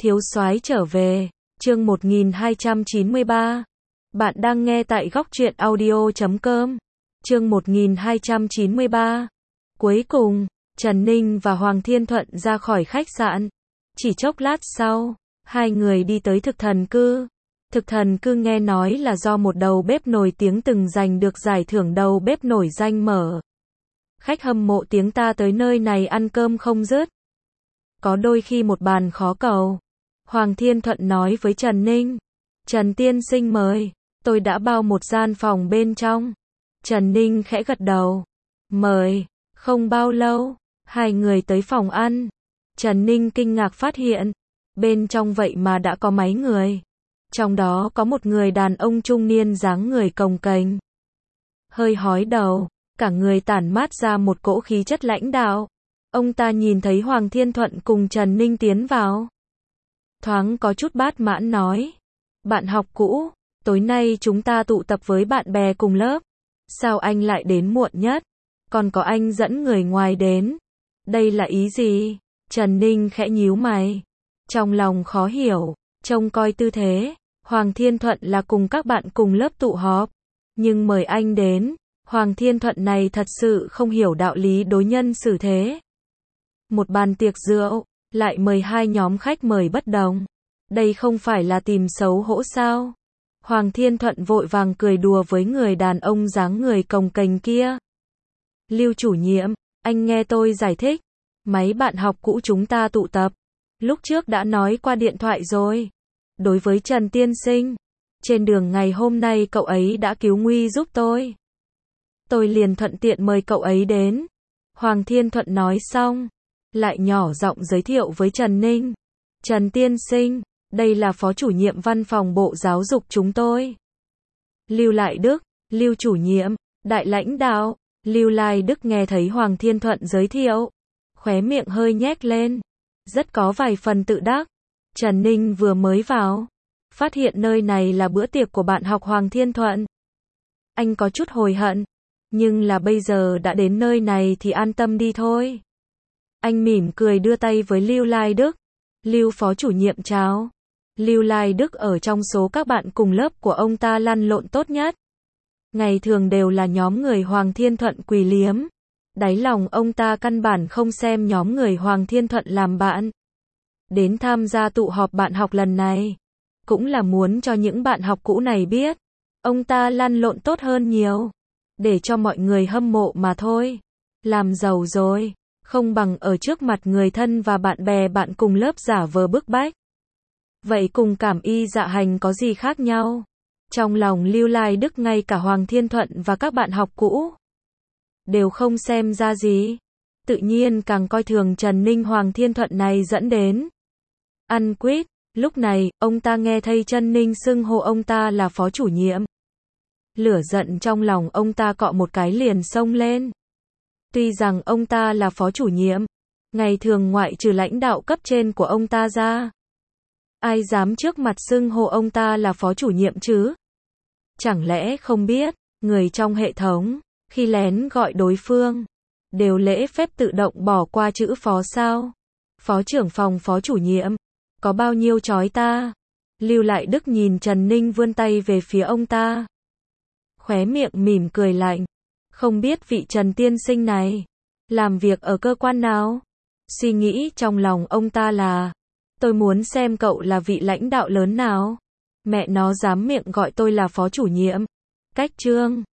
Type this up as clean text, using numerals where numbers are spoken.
Thiếu soái trở về, chương 1293. Bạn đang nghe tại góc truyện audio.com. Chương 1293. Cuối cùng, Trần Ninh và Hoàng Thiên Thuận ra khỏi khách sạn. Chỉ chốc lát sau, hai người đi tới thực thần cư. Thực thần cư nghe nói là do một đầu bếp nổi tiếng từng giành được giải thưởng đầu bếp nổi danh mở. Khách hâm mộ tiếng ta tới nơi này ăn cơm không dứt. Có đôi khi một bàn khó cầu. Hoàng Thiên Thuận nói với Trần Ninh. Trần tiên sinh mời, tôi đã bao một gian phòng bên trong. Trần Ninh khẽ gật đầu. Mời, không bao lâu, hai người tới phòng ăn. Trần Ninh kinh ngạc phát hiện, bên trong vậy mà đã có mấy người. Trong đó có một người đàn ông trung niên dáng người cồng kềnh. Hơi hói đầu, cả người tản mát ra một cỗ khí chất lãnh đạo. Ông ta nhìn thấy Hoàng Thiên Thuận cùng Trần Ninh tiến vào. Thoáng có chút bát mãn nói. Bạn học cũ, tối nay chúng ta tụ tập với bạn bè cùng lớp. Sao anh lại đến muộn nhất? Còn có anh dẫn người ngoài đến. Đây là ý gì? Trần Ninh khẽ nhíu mày. Trong lòng khó hiểu, trông coi tư thế. Hoàng Thiên Thuận là cùng các bạn cùng lớp tụ họp. Nhưng mời anh đến, Hoàng Thiên Thuận này thật sự không hiểu đạo lý đối nhân xử thế. Một bàn tiệc rượu, lại mời hai nhóm khách mời bất đồng. Đây không phải là tìm xấu hổ sao? Hoàng Thiên Thuận vội vàng cười đùa với người đàn ông dáng người cồng kềnh kia. Lưu chủ nhiệm, anh nghe tôi giải thích. Mấy bạn học cũ chúng ta tụ tập. Lúc trước đã nói qua điện thoại rồi. Đối với Trần tiên sinh, trên đường ngày hôm nay cậu ấy đã cứu nguy giúp tôi. Tôi liền thuận tiện mời cậu ấy đến. Hoàng Thiên Thuận nói xong, lại nhỏ giọng giới thiệu với Trần Ninh. Trần tiên sinh, đây là phó chủ nhiệm văn phòng Bộ Giáo dục chúng tôi. Lưu Lại Đức, Lưu chủ nhiệm, đại lãnh đạo. Lưu Lai Đức nghe thấy Hoàng Thiên Thuận giới thiệu, khóe miệng hơi nhếch lên, rất có vài phần tự đắc. Trần Ninh vừa mới vào, phát hiện nơi này là bữa tiệc của bạn học Hoàng Thiên Thuận. Anh có chút hối hận, nhưng là bây giờ đã đến nơi này thì an tâm đi thôi. Anh mỉm cười đưa tay với Lưu Lai Đức. Lưu phó chủ nhiệm chào. Lưu Lai Đức ở trong số các bạn cùng lớp của ông ta lăn lộn tốt nhất. Ngày thường đều là nhóm người Hoàng Thiên Thuận quỳ liếm. Đáy lòng ông ta căn bản không xem nhóm người Hoàng Thiên Thuận làm bạn. Đến tham gia tụ họp bạn học lần này, cũng là muốn cho những bạn học cũ này biết, ông ta lăn lộn tốt hơn nhiều, để cho mọi người hâm mộ mà thôi. Làm giàu rồi, không bằng ở trước mặt người thân và bạn bè bạn cùng lớp giả vờ bức bách. Vậy cùng cảm y dạ hành có gì khác nhau? Trong lòng Lưu Lai Đức ngay cả Hoàng Thiên Thuận và các bạn học cũ đều không xem ra gì. Tự nhiên càng coi thường Trần Ninh Hoàng Thiên Thuận này dẫn đến. Ăn quýt, lúc này, ông ta nghe thấy Trần Ninh xưng hô ông ta là phó chủ nhiệm. Lửa giận trong lòng ông ta cọ một cái liền xông lên. Tuy rằng ông ta là phó chủ nhiệm, ngày thường ngoại trừ lãnh đạo cấp trên của ông ta ra, ai dám trước mặt xưng hô ông ta là phó chủ nhiệm chứ? Chẳng lẽ không biết, người trong hệ thống, khi lén gọi đối phương, đều lễ phép tự động bỏ qua chữ phó sao? Phó trưởng phòng phó chủ nhiệm, có bao nhiêu chói ta? Lưu Lại Đức nhìn Trần Ninh vươn tay về phía ông ta. Khóe miệng mỉm cười lạnh. Không biết vị Trần tiên sinh này, làm việc ở cơ quan nào? Suy nghĩ trong lòng ông ta là, tôi muốn xem cậu là vị lãnh đạo lớn nào. Mẹ nó dám miệng gọi tôi là phó chủ nhiệm. Cách trương,